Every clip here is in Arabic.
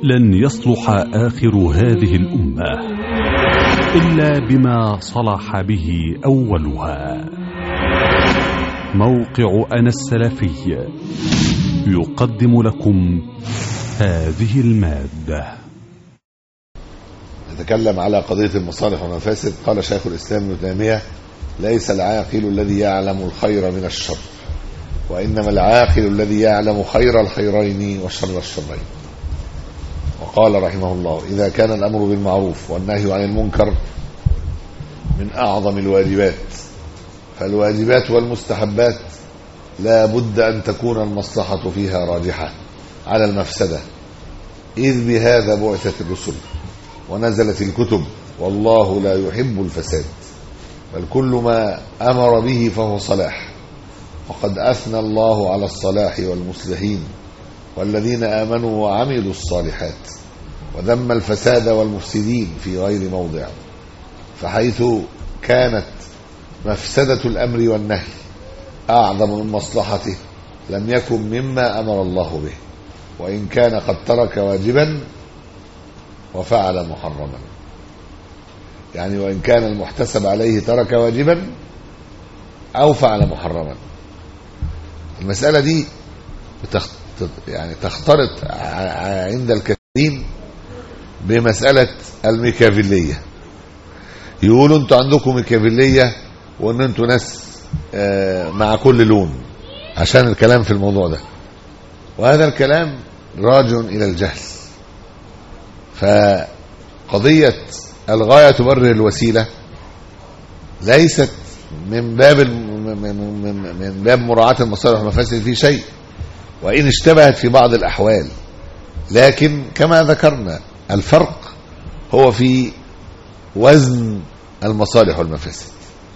لن يصلح آخر هذه الأمة إلا بما صلح به أولها. موقع أنا السلفي يقدم لكم هذه المادة. نتكلم على قضية المصالح والمفاسد. قال شيخ الإسلام ابن تيمية: ليس العاقل الذي يعلم الخير من الشر، وإنما العاقل الذي يعلم خير الخيرين وشر الشرين. وقال رحمه الله: إذا كان الأمر بالمعروف والنهي عن المنكر من أعظم الواجبات، فالواجبات والمستحبات لا بد أن تكون المصلحة فيها راجحة على المفسدة، إذ بهذا بعثت الرسل ونزلت الكتب، والله لا يحب الفساد، بل كل ما أمر به فهو صلاح. وقد أثنى الله على الصلاح والمصلحين والذين آمنوا وعملوا الصالحات، وذم الفساد والمفسدين في غير موضع. فحيث كانت مفسدة الأمر والنهي أعظم من مصلحته لم يكن مما أمر الله به، وإن كان قد ترك واجبا وفعل محرما. يعني وإن كان المحتسب عليه ترك واجبا أو فعل محرما. المسألة دي تختلط عند الكثيرين بمسألة الميكافيلية. يقولوا انتوا عندكم ميكافيلية وان انتوا ناس مع كل لون، عشان الكلام في الموضوع ده، وهذا الكلام راجع إلى الجهل. فقضية الغاية تبرر الوسيلة ليست من باب مراعاة المصالح والمفاسد في شيء، وإن اشتبهت في بعض الأحوال، لكن كما ذكرنا الفرق هو في وزن المصالح والمفاسد.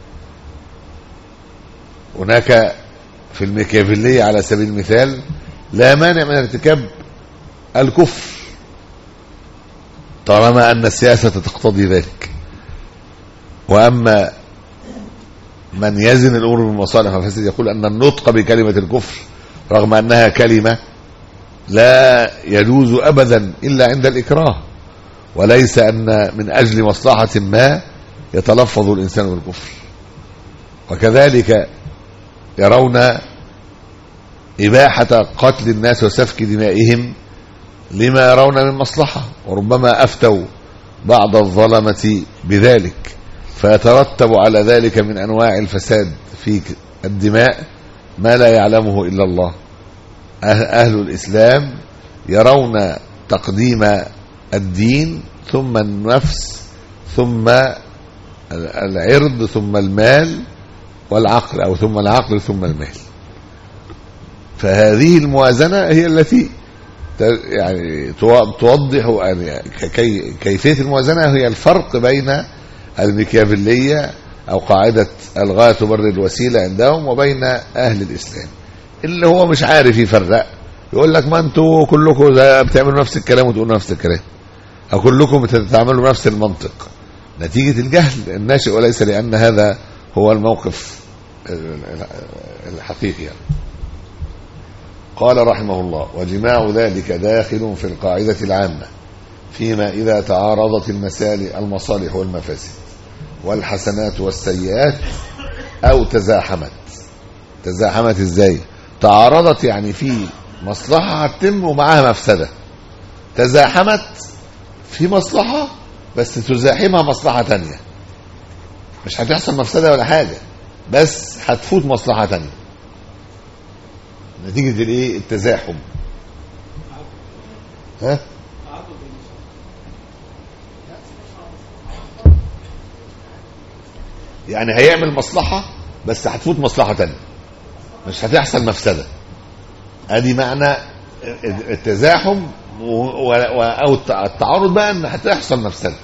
هناك في الميكافيلية على سبيل المثال لا مانع من ارتكاب الكفر طالما أن السياسة تقتضي ذلك. وأما من يزن الأمور بالمصالح والمفاسد يقول أن النطق بكلمة الكفر رغم أنها كلمة لا يجوز أبدا إلا عند الإكراه، وليس أن من أجل مصلحة ما يتلفظ الإنسان بالكفر. وكذلك يرون إباحة قتل الناس وسفك دمائهم لما يرون من مصلحة، وربما أفتوا بعض الظلمة بذلك، فيترتب على ذلك من أنواع الفساد في الدماء ما لا يعلمه إلا الله. أهل الإسلام يرون تقديم الدين ثم النفس ثم العرض ثم المال والعقل، أو ثم العقل ثم المال. فهذه الموازنة هي التي يعني توضح كيفية الموازنة، هي الفرق بين الميكافيلية أو قاعدة الغاية تبرر الوسيلة عندهم وبين أهل الإسلام. اللي هو مش عارف يفرق يقول لك: ما انتوا كلكم بتعملوا نفس الكلام وتقولوا نفس الكلام، أو كلكم بتتعاملوا نفس المنطق، نتيجة الجهل الناشئ، وليس لأن هذا هو الموقف الحقيقي. قال رحمه الله: وجماع ذلك داخل في القاعدة العامة فيما إذا تعارضت المصالح والمفاسد والحسنات والسيئات أو تزاحمت. تزاحمت إزاي؟ تعارضت يعني في مصلحة هتتم ومعها مفسدة، تزاحمت في مصلحة بس تزاحمها مصلحة تانية، مش هتحصل مفسدة ولا حاجة، بس هتفوت مصلحة تانية نتيجة الايه؟ التزاحم. ها؟ يعني هيعمل مصلحة بس هتفوت مصلحة تانية، مش هتحصل مفسدة. ادي معنى التزاحم. او التعارض بقى ان هتحصل مفسدة،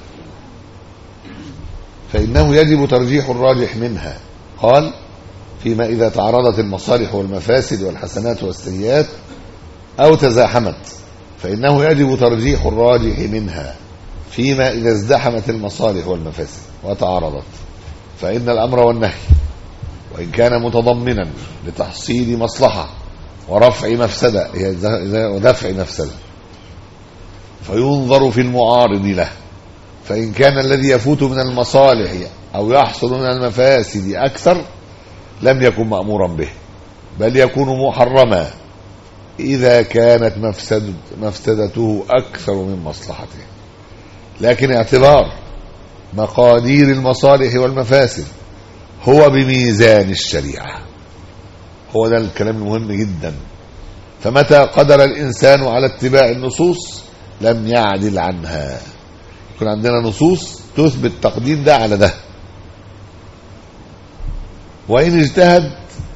فإنه يجب ترجيح الراجح منها. قال: فيما إذا تعارضت المصالح والمفاسد والحسنات والسيئات أو تزاحمت، فإنه يجب ترجيح الراجح منها فيما إذا ازدحمت المصالح والمفاسد وتعارضت. فإن الأمر والنهي وإن كان متضمنا لتحصيل مصلحة ورفع مفسدة ودفع مفسدة، فينظر في المعارض له، فإن كان الذي يفوت من المصالح أو يحصل من المفاسد أكثر لم يكن مأمورا به، بل يكون محرما إذا كانت مفسدته أكثر من مصلحته. لكن اعتبار مقادير المصالح والمفاسد هو بميزان الشريعة، هو ده الكلام المهم جدا. فمتى قدر الإنسان على اتباع النصوص لم يعدل عنها. يكون عندنا نصوص تثبت تقديم ده على ده، وإن اجتهد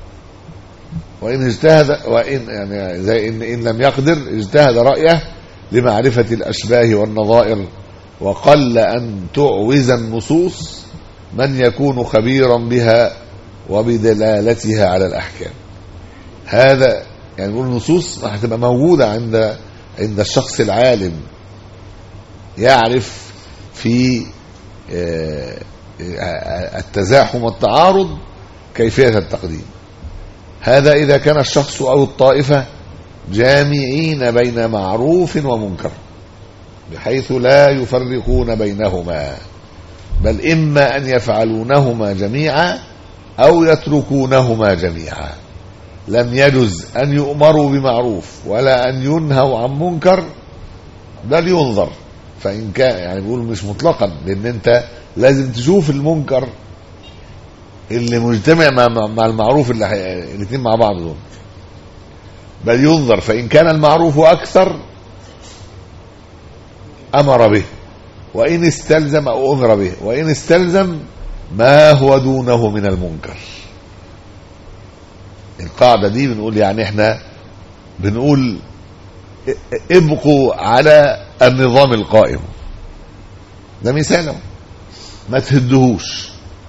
وإن يعني زي إن لم يقدر اجتهد رأيه لمعرفة الأشباه والنظائر، وقل أن تعوز النصوص من يكون خبيرا بها وبدلالتها على الأحكام. هذا يعني نقول النصوص هتبقى موجودة عند الشخص العالم يعرف في التزاحم والتعارض كيفية التقديم. هذا إذا كان الشخص أو الطائفة جامعين بين معروف ومنكر بحيث لا يفرقون بينهما، بل إما أن يفعلونهما جميعا أو يتركونهما جميعا. لم يجز أن يؤمروا بمعروف ولا أن ينهوا عن منكر، بل ينظر. فإن كان يعني بيقول مش مطلقا، لأن أنت لازم تشوف المنكر اللي مجتمع مع المعروف الاثنين مع بعض دول، بل ينظر. فإن كان المعروف أكثر أمر به، وإن استلزم أو أمر به، وإن استلزم ما هو دونه من المنكر. القاعدة دي بنقول يعني احنا بنقول ابقوا على النظام القائم، ده مثاله، ما تهدهوش.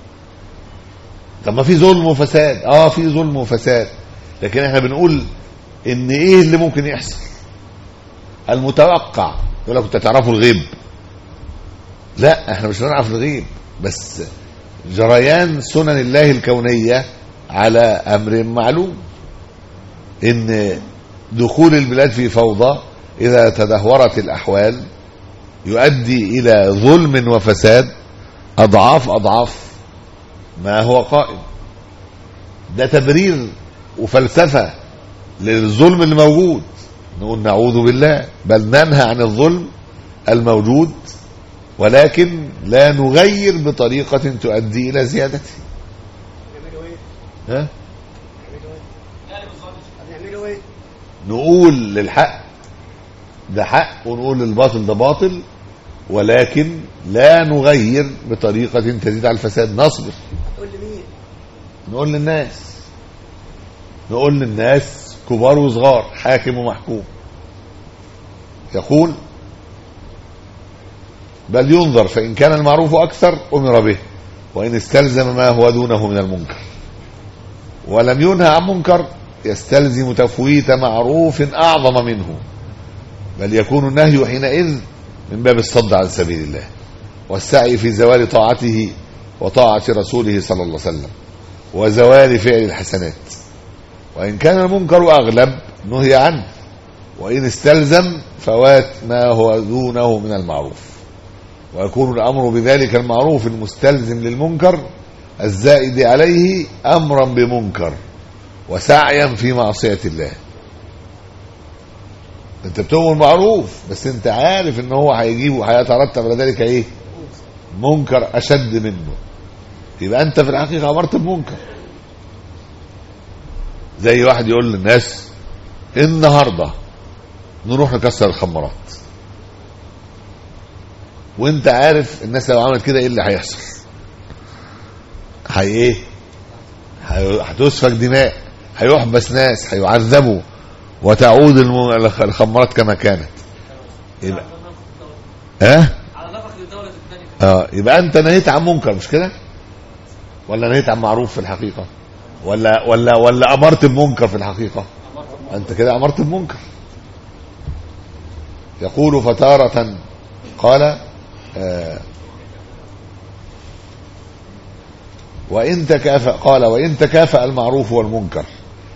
طب ما في ظلم وفساد، في ظلم وفساد، لكن احنا بنقول ان ايه اللي ممكن يحصل المتوقع. يقول لك انت تعرفوا الغيب؟ لا، احنا مش بنعرف الغيب، بس جريان سنن الله الكونية على امر معلوم، ان دخول البلاد في فوضى اذا تدهورت الاحوال يؤدي الى ظلم وفساد اضعاف ما هو قائم. ده تبرير وفلسفة للظلم اللي موجود. نقول نعوذ بالله، بل ننهى عن الظلم الموجود، ولكن لا نغير بطريقة تؤدي إلى زيادته. ها؟ نقول للحق ده حق، ونقول للباطل ده باطل، ولكن لا نغير بطريقة تزيد على الفساد. نصبر. نقول للناس كبار وصغار، حاكم ومحكوم. يقول بل ينظر، فإن كان المعروف أكثر أمر به، وإن استلزم ما هو دونه من المنكر ولم ينهى عن منكر يستلزم تفويت معروف أعظم منه، بل يكون النهي حينئذ من باب الصد عن سبيل الله والسعي في زوال طاعته وطاعة رسوله صلى الله عليه وسلم وزوال فعل الحسنات. وإن كان المنكر أغلب نهي عنه، وإن استلزم فوات ما هو دونه من المعروف، ويكون الأمر بذلك المعروف المستلزم للمنكر الزائد عليه أمرا بمنكر وسعيا في معصية الله. انت بتؤمر معروف، بس انت عارف ان هو هيجيبه هيترتب على ذلك ايه؟ منكر اشد منه، يبقى انت في الحقيقة امرت بمنكر. زي واحد يقول للناس النهاردة نروح نكسر الخمرات، وانت عارف الناس لو عملت كده ايه اللي هيحصل؟ ايه؟ هتسفك دماء، هيحبس ناس، هيعذبوا، وتعود الخمرات كما كانت. يبقى على نفق الدولة الثانية. يبقى انت نهيت عن منكر، مش كده؟ ولا نهيت عن معروف في الحقيقة؟ ولا امرت بمنكر في الحقيقة؟ انت كده امرت بمنكر. يقول فتارة قال وإن تكافأ المعروف والمنكر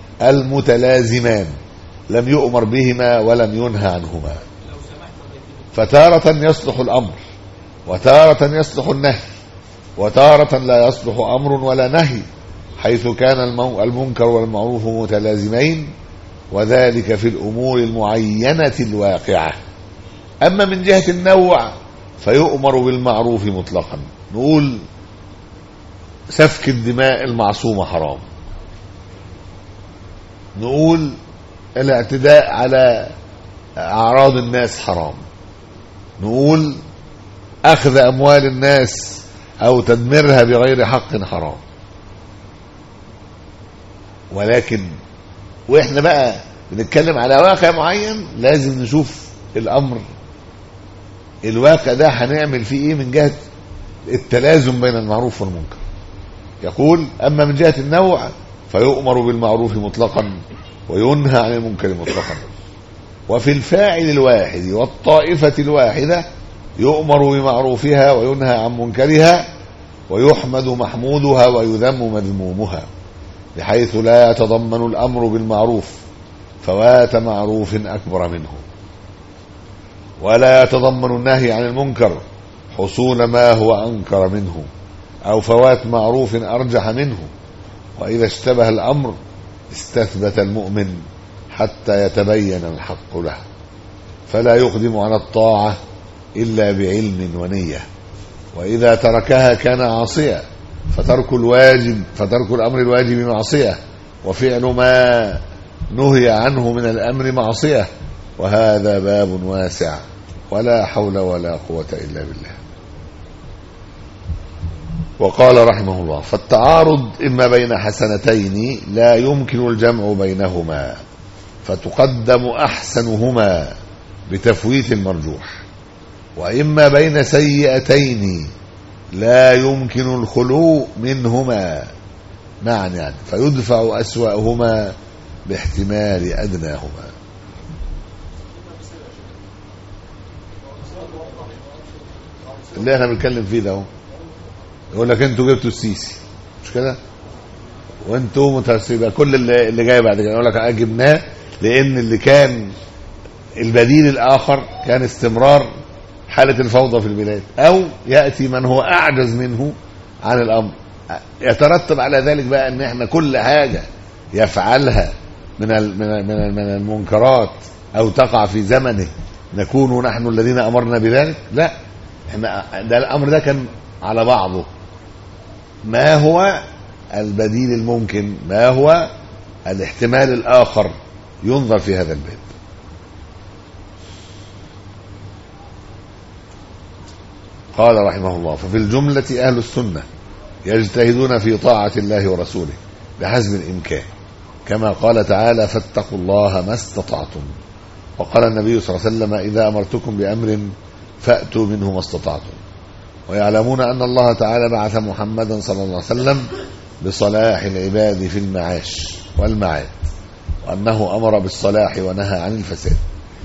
المتلازمان لم يؤمر بهما ولم ينهى عنهما. فتارة يصلح الأمر وتارة يصلح النهي وتارة لا يصلح أمر ولا نهي، حيث كان المنكر والمعروف متلازمين، وذلك في الأمور المعينة الواقعة. أما من جهة النوع فيؤمر بالمعروف مطلقا. نقول سفك الدماء المعصومة حرام، نقول الاعتداء على أعراض الناس حرام، نقول أخذ أموال الناس أو تدميرها بغير حق حرام. ولكن وإحنا بقى بنتكلم على واقع معين لازم نشوف الأمر الواقع ده هنعمل فيه إيه من جهة التلازم بين المعروف والمنكر. يقول أما من جهة النوع فيؤمر بالمعروف مطلقا وينهى عن المنكر مطلقا. وفي الفاعل الواحد والطائفة الواحدة يؤمر بمعروفها وينهى عن منكرها، ويحمد محمودها ويذم مذمومها، بحيث لا يتضمن الأمر بالمعروف فوات معروف أكبر منه، ولا يتضمن النهي عن المنكر حصول ما هو أنكر منه أو فوات معروف أرجح منه. وإذا اشتبه الأمر استثبت المؤمن حتى يتبين الحق له، فلا يقدم على الطاعة إلا بعلم ونية، وإذا تركها كان عاصيا، فترك الأمر الواجب معصية، وفعل ما نهي عنه من الأمر معصية، وهذا باب واسع ولا حول ولا قوة إلا بالله. وقال رحمه الله: فالتعارض إما بين حسنتين لا يمكن الجمع بينهما، فتقدم أحسنهما بتفويت المرجوح، وإما بين سيئتين لا يمكن الخلو منهما معا يعني، فيدفع أسوأهما باحتمال أدناهما. اللي احنا بنتكلم فيه ده يقول لك انتوا جبتوا السيسي مش كده وانتوا متسيبه، كل اللي جاي بعد كده يقول لك جبناه لان اللي كان البديل الاخر كان استمرار حاله الفوضى في البلاد، او ياتي من هو اعجز منه عن الامر. يترتب على ذلك بقى ان احنا كل حاجه يفعلها من المنكرات او تقع في زمنه نكون نحن الذين امرنا بذلك. لا، احنا ده الامر ده كان على بعضه. ما هو البديل الممكن؟ ما هو الاحتمال الآخر؟ ينظر في هذا الباب. قال رحمه الله: ففي الجملة أهل السنة يجتهدون في طاعة الله ورسوله بحسب الإمكان، كما قال تعالى: فاتقوا الله ما استطعتم. وقال النبي صلى الله عليه وسلم: إذا أمرتكم بأمر فأتوا منه ما استطعتم. ويعلمون أن الله تعالى بعث محمدا صلى الله عليه وسلم بصلاح العباد في المعاش والمعاد، وأنه أمر بالصلاح ونهى عن الفساد.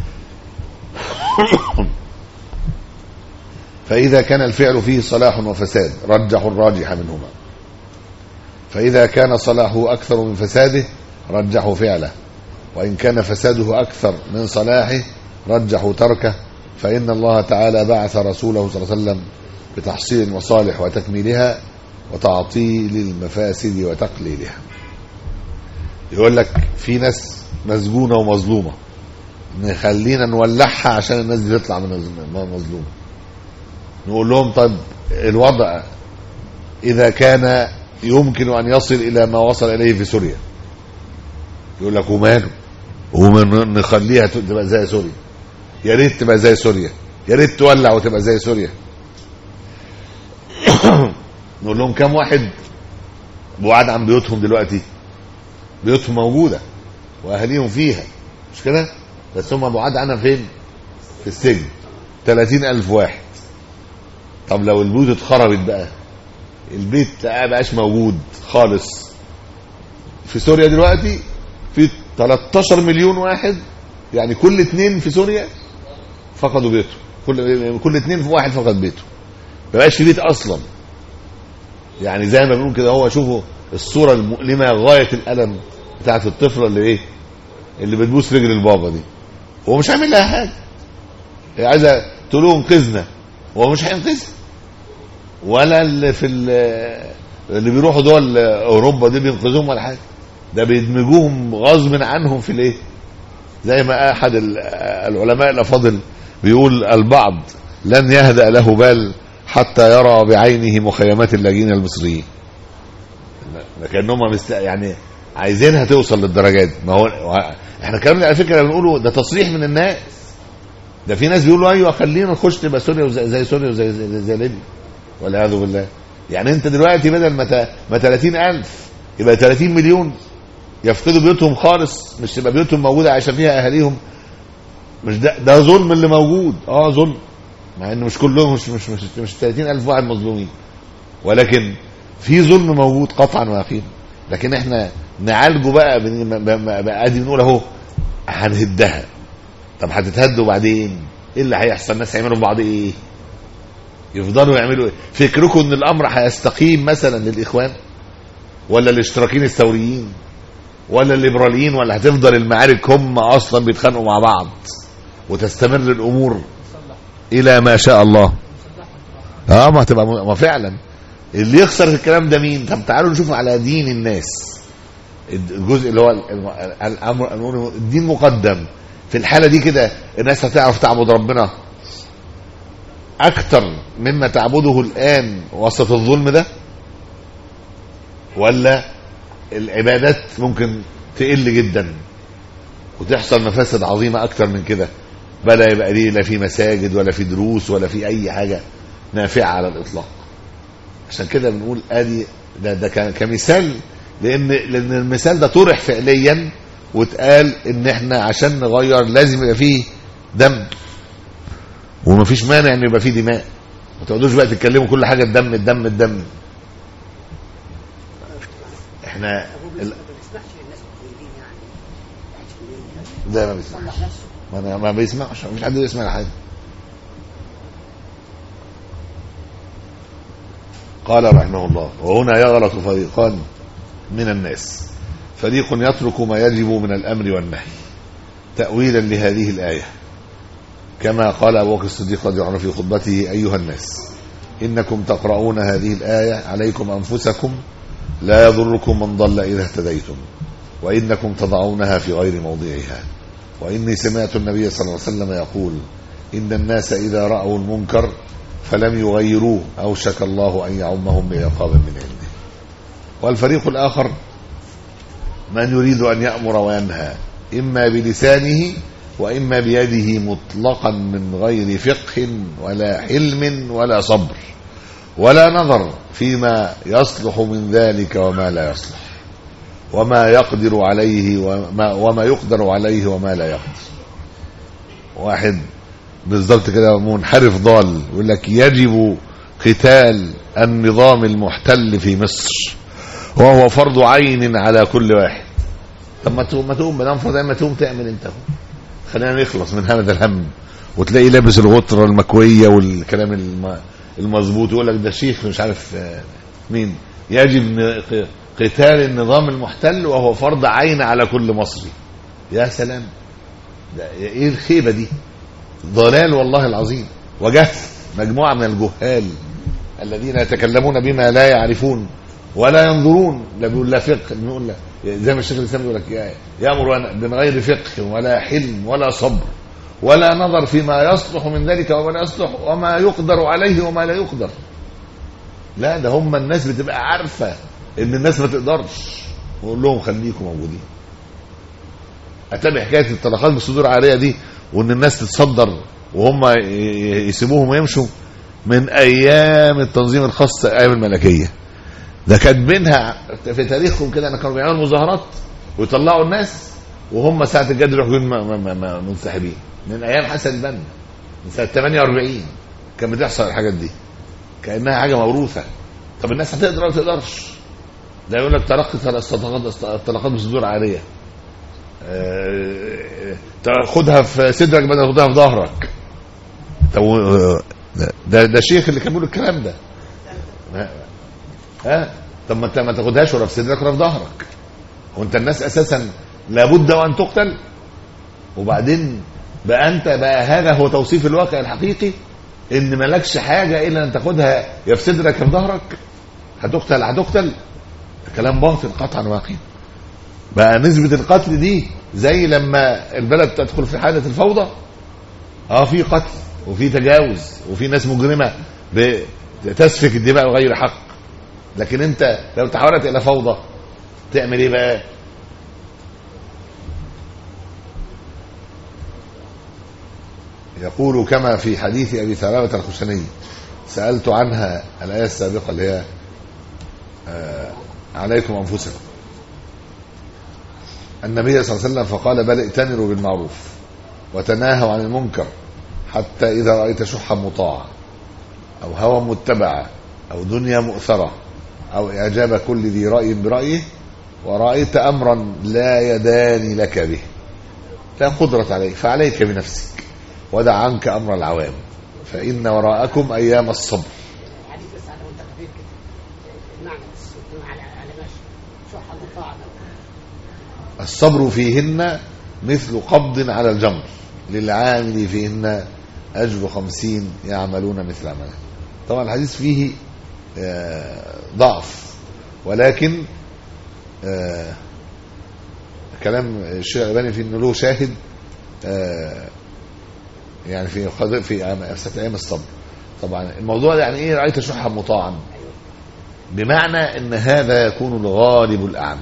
فإذا كان الفعل فيه صلاح وفساد رجحوا الراجح منهما، فإذا كان صلاحه أكثر من فساده رجحوا فعله، وإن كان فساده أكثر من صلاحه رجحوا تركه، فإن الله تعالى بعث رسوله صلى الله عليه وسلم بتحصيل المصالح وتكميلها وتعطيل المفاسد وتقليلها. يقول لك في ناس مسجونة ومظلومة، نخلينا نولعها عشان الناس دي تطلع من مظلومة. نقول لهم طيب الوضع إذا كان يمكن أن يصل إلى ما وصل إليه في سوريا، يقول لك وماله، نخليها تبقى زي سوريا، يا ريت تبقى زي سوريا، يا ريت تولع وتبقى زي سوريا. نقول لهم كم واحد بعاد عن بيوتهم دلوقتي؟ بيوتهم موجودة وأهليهم فيها مش كده، بس هم بعاد عنها فين؟ في السجن. 30,000 واحد. طب لو البيوت اتخربت بقى، البيت بقاش موجود خالص. في سوريا دلوقتي في 13 مليون واحد، يعني كل 2 في سوريا فقدوا بيته، كل 2 في واحد فقد بيته، ما بقاش في بيت اصلا. يعني زي ما بنقول كده، هو شوفوا الصوره المؤلمه غايه الالم بتاعت الطفله اللي بتبوس رجل البابا دي، هو مش عامل لها حاجه، هي عايزه تقول له انقذنا، هو مش هينقذها. ولا اللي بيروحوا دول اوروبا دي بينقذوهم ولا حاجه، ده بيدمجوهم غصب عنهم في الايه. زي ما احد العلماء الافاضل بيقول: البعض لن يهدأ له بال حتى يرى بعينه مخيمات اللاجئين المصريين. كانهم يعني عايزينها توصل للدرجات. ما هو احنا كلامنا على فكره بنقوله ده تصريح من الناس. ده في ناس بيقولوا ايوه خلينا نخش تبقى سوريا زي سوريا وزي ليبيا والعياذ بالله. يعني انت دلوقتي بدل ما 30,000 يبقى 30 مليون يفقدوا بيوتهم خالص، مش تبقى بيوتهم موجوده عايشه فيها اهاليهم. مش ده ظلم اللي موجود؟ ظلم، مع انه مش كلهم مش 30,000 واحد مظلومين، ولكن في ظلم موجود قطعا ويقينا. لكن احنا نعالجه بقى ادي بنقول اهو هنهدها. طب هتتهد وبعدين ايه اللي هيحصل؟ الناس هيعملوا في بعض ايه؟ يفضلوا يعملوا ايه؟ فكركم ان الامر هيستقيم مثلا للاخوان ولا الاشتراكيين الثوريين ولا الليبراليين، ولا هتفضل المعارك هم اصلا بيتخانقوا مع بعض وتستمر الامور الى ما شاء الله؟ ما هتبقى ما فعلا اللي يخسر في الكلام ده مين؟ طب تعالوا نشوف على دين الناس. الجزء اللي هو الامر الدين مقدم في الحاله دي كده. الناس هتعرف تعبد ربنا اكتر مما تعبده الان وسط الظلم ده، ولا العبادات ممكن تقل جدا وتحصل مفاسد عظيمه اكتر من كده؟ بلا يبقى ليه لا في مساجد ولا في دروس ولا في اي حاجه نافعه على الاطلاق. عشان كده بنقول ادي ده كمثال، لان المثال ده طرح فعليا واتقال ان احنا عشان نغير لازم يبقى فيه دم، ومفيش مانع ان يبقى فيه دماء. ما تقعدوش بقى تتكلموا كل حاجه الدم الدم الدم. احنا ده ما بيسمعش، ما بيسمعش، مش حد يسمع حاجه. قال رحمه الله: وهنا يغلط فريقان من الناس، فريق يترك ما يجب من الأمر والنهي تأويلا لهذه الآية، كما قال أبو بكر الصديق رضي الله عنه في خطبته: أيها الناس إنكم تقرؤون هذه الآية عليكم أنفسكم لا يضركم من ضل إذا اهتديتم، وإنكم تضعونها في غير موضعها، وإني سمعت النبي صلى الله عليه وسلم يقول: إن الناس إذا رأوا المنكر فلم يغيروه أوشك الله أن يعمهم بعقاب من عنده. والفريق الآخر من يريد أن يأمر وينهى إما بلسانه وإما بيده مطلقا من غير فقه ولا حلم ولا صبر ولا نظر فيما يصلح من ذلك وما لا يصلح، وما يقدر عليه وما يقدر عليه وما لا يقدر. واحد بالضبط كده منحرف ضال يقول لك يجب قتال النظام المحتل في مصر وهو فرض عين على كل واحد. طب ما تقوم بنفرض ما تقوم تعمل انت، خلينا نخلص من هذا الهم. وتلاقي لابس الغطرة المكوية والكلام المظبوط يقول لك ده شيخ مش عارف مين. يجب قتال النظام المحتل وهو فرض عين على كل مصري. يا سلام، ده ايه الخيبة دي؟ ضلال والله العظيم وجهل. مجموعة من الجهال الذين يتكلمون بما لا يعرفون ولا ينظرون، لا بيقول لا فقه، بيقول لا زي ما الشيخ الاسلام يقول لك يأمر من غير فقه ولا حلم ولا صبر ولا نظر فيما يصلح من ذلك وما لا يصلح وما يقدر عليه وما لا يقدر. لا ده هم الناس بتبقى عارفة ان الناس ما تقدرش ويقول لهم خليكم موجودين. اتابع حكاية الطلقات بالصدور العارية دي وان الناس تتصدر وهم يسيبوهم ويمشوا من ايام التنظيم الخاص، ايام الملكية. ده كاتبينها في تاريخهم كده ان كانوا بيعملوا مظاهرات ويطلعوا الناس وهم ساعة الجد يروحوا منسحبين. من ايام حسن البنا من سنة 48 كان بتحصل الحاجات دي كأنها حاجة موروثة. طب الناس هتقدر ولا تقدرش؟ ده يقول لك تلقي الطلقات بصدور عارية، تاخدها في صدرك بدل تاخدها في ظهرك. ده الشيخ اللي كان بيقول الكلام ده. طب ما انت ما تاخدهاش ولا في صدرك ولا في ظهرك، وانت الناس اساسا لابد وان تقتل. وبعدين بقى انت بقى هذا هو توصيف الواقع الحقيقي، ان مالكش حاجه الا ان تاخدها يا في صدرك يا في ظهرك. هتقتل كلام باطل قطعا واقعي. بقى نسبه القتل دي زي لما البلد تدخل في حاله الفوضى، في قتل وفي تجاوز وفي ناس مجرمه بتسفك الدماء بغير حق. لكن انت لو تحولت الى فوضى تعمل ايه بقى؟ يقول كما في حديث ابي ثعلبة الخشني، سألت عنها الآية السابقة اللي هي عليكم أنفسكم، النبي صلى الله عليه وسلم فقال بل ائتمروا بالمعروف وتناهوا عن المنكر حتى إذا رأيت شحا مطاعا أو هوى متبعا أو دنيا مؤثرة أو إعجاب كل ذي رأي برأيه ورأيت أمرا لا يدان لك به لا قدرة عليه فعليك بنفسك ودع عنك أمر العوام فإن وراءكم أيام الصبر. الصبر فيهن مثل قبض على الجمر للعامل فيهن أجر 50 يعملون مثل عمله. طبعا الحديث فيه ضعف، ولكن كلام الشيخ الألباني في انه له شاهد يعني في ايام الصبر. طبعا الموضوع يعني ايه رأيت شحا مطاعا؟ بمعنى ان هذا يكون الغالب الأعم.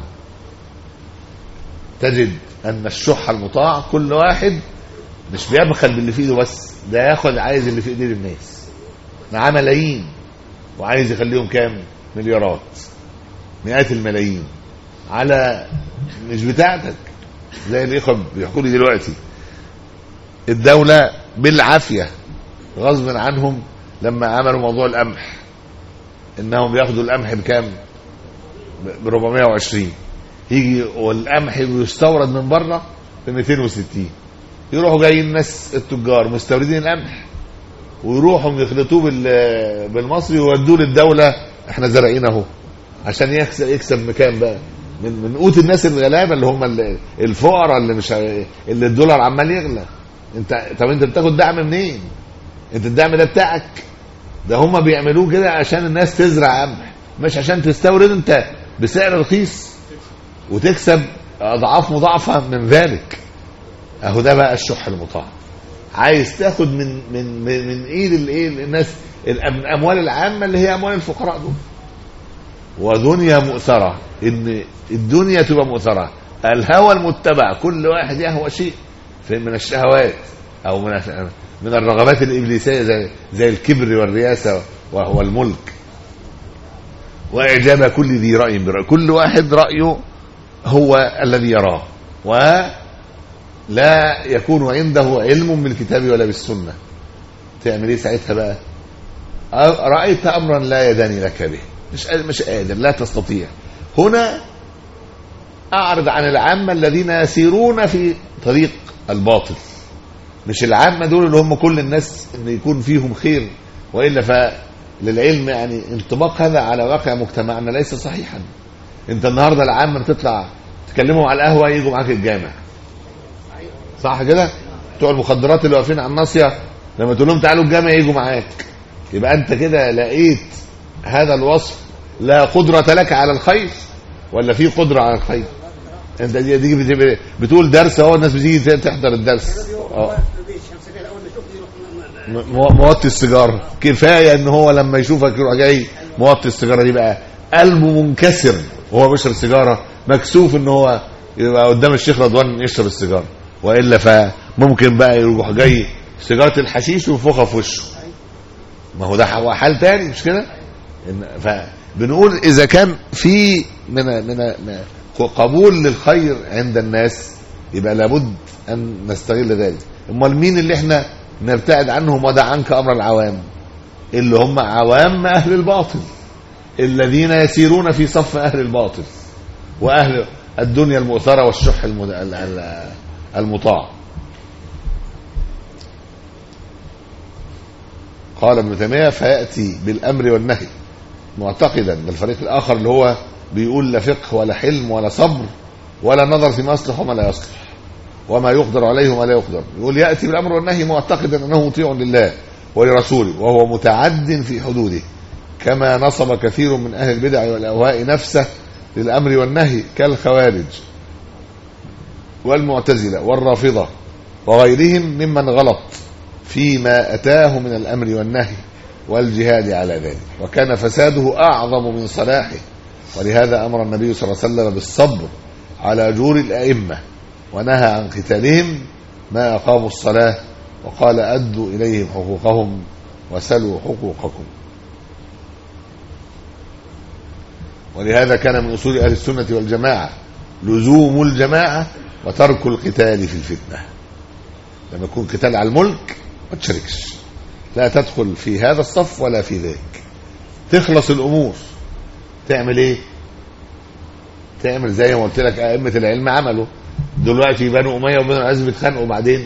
تجد ان الشح المطاع كل واحد مش بيبخل باللي في ايده بس، ده ياخد عايز اللي في ايديه للناس، معاه ملايين وعايز يخليهم كام؟ مليارات، مئات الملايين على مش بتاعتك. زي الاخوه بيحكوا لي دلوقتي الدوله بالعافيه غصب عنهم لما عملوا موضوع القمح، انهم بياخدوا القمح بكام؟ ب 420. يجي والقمح بيستورد من بره ب 260، يروحوا جايين الناس التجار مستوردين القمح ويروحوا يخلطوه بالمصري ويودوه للدوله احنا زارعين اهو، عشان يكسب مكان بقى من قوت الناس الغلابه اللي هم الفقراء اللي مش اللي الدولار عمال يغلى. طب انت بتاخد دعم منين؟ انت الدعم ده بتاعك، ده هم بيعملوه كده عشان الناس تزرع قمح، مش عشان تستورد انت بسعر رخيص وتكسب اضعاف مضاعفه من ذلك. اهو ده بقى الشح المطاع. عايز تاخد من ايد الناس الاموال العامه اللي هي اموال الفقراء دول، ودنيا مؤثره، ان الدنيا تبقى مؤثره، الهوى المتبع، كل واحد يهوى شيء من الشهوات او من الرغبات الابليسيه زي الكبر والرياسه وهو الملك، واعجاب كل ذي راي برأي، كل واحد رايه هو الذي يراه ولا يكون عنده علم بالكتاب ولا بالسنه. تعمل ايه ساعتها بقى؟ رايت امرا لا يداني لك به، مش قادر، لا تستطيع. هنا اعرض عن العامه الذين يسيرون في طريق الباطل، مش العامه دول اللي هم كل الناس ان يكون فيهم خير، والا فللعلم يعني انطباق هذا على واقع مجتمعنا ليس صحيحا. انت النهارده العامه بتطلع تكلمهم على القهوه يجوا معاك الجامع، صح كده؟ بتوع المخدرات اللي واقفين على الناصيه لما تقول لهم تعالوا الجامع يجوا معاك. يبقى انت كده لقيت هذا الوصف، لا قدرة لك على الخير ولا في قدرة على الخير؟ انت دي بتقول درس اهو، الناس بتيجي تحضر الدرس. موطي السيجاره، كفايه ان هو لما يشوفك يروح جاي موطي السيجاره دي، بقى قلبه منكسر وهو بيشرب سيجاره، مكسوف ان هو يبقى قدام الشيخ رضوان يشرب السيجاره، والا فممكن بقى يروح جاي سيجاره الحشيش وينفخها في وشه. ما هو ده حال تاني مش كده؟ فبنقول اذا كان في من قبول للخير عند الناس يبقى لابد ان نستغل ذلك. امال مين اللي احنا نبتعد عنهم؟ ودع عنك امر العوام، اللي هم عوام اهل الباطل الذين يسيرون في صف اهل الباطل واهل الدنيا المؤثره والشح المطاع. قال ابن تيميه فياتي بالامر والنهي معتقدا. ده الفريق الاخر اللي هو بيقول لا فقه ولا حلم ولا صبر ولا نظر فيما يصلح وما لا يصلح، وما يقدر عليه وما لا يقدر. يقول يأتي بالأمر والنهي معتقدا أنه مطيع لله ولرسوله وهو متعد في حدوده، كما نصب كثير من أهل البدع والأهواء نفسه للأمر والنهي كالخوارج والمعتزلة والرافضة وغيرهم ممن غلط فيما أتاه من الأمر والنهي والجهاد على ذلك، وكان فساده أعظم من صلاحه. ولهذا أمر النبي صلى الله عليه وسلم بالصبر على جور الأئمة ونهى عن قتالهم ما أقاموا الصلاة، وقال أدوا إليهم حقوقهم وسلوا حقوقكم. ولهذا كان من أصول أهل السنة والجماعة لزوم الجماعة وترك القتال في الفتنة. لما يكون قتال على الملك ما تشاركش، لا تدخل في هذا الصف ولا في ذاك، تخلص الأمور. تعمل ايه؟ تعمل زي ما قلت لك أئمة العلم عملوا. دلوقتي بنو أمية وبنو العز بيتخانقوا، بعدين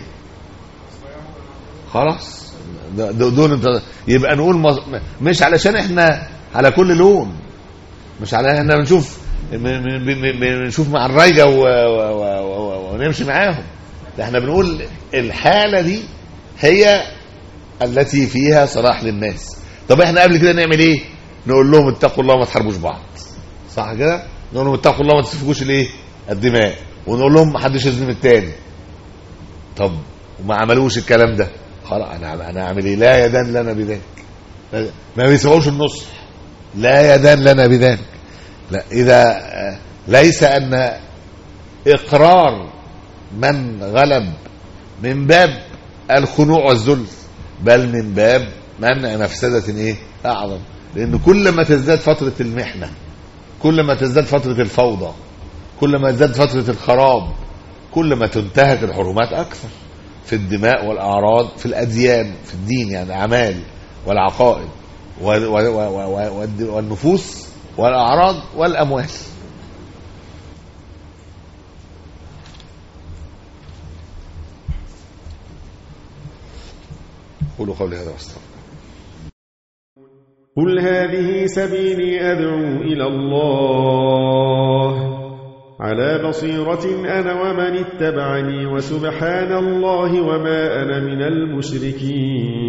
خلاص دول انت يبقى نقول مش علشان احنا على كل لون، مش على احنا بنشوف مع الرايجة ونمشي معاهم. احنا بنقول الحالة دي هي التي فيها صلاح للناس. طب احنا قبل كده نعمل ايه؟ نقول لهم اتقوا الله ما تحاربوش بعض، صح كده؟ نقول لهم اتقوا الله ما تسفكوش الايه؟ الدماء، ونقول لهم ما حدش يظلم التاني. طب وما عملوش الكلام ده، خلاص انا اعمل ايه؟ لا يدان لنا بذلك، ما بيسووش النصح، لا يدان لنا بذلك. لا، اذا ليس ان اقرار من غلب من باب الخنوع والذل، بل من باب منع مفسدة ايه اعظم. لان كل ما تزداد فترة المحنة، كل ما تزداد فترة الفوضى، كل ما تزداد فترة الخراب، كل ما تنتهك الحرمات اكثر في الدماء والاعراض، في الاديان، في الدين يعني الاعمال والعقائد والنفوس والاعراض والاموال. قولوا قولي هذا واستغفر. قل هذه سبيلي أدعو إلى الله على بصيرة أنا ومن اتبعني وسبحان الله وما أنا من المشركين.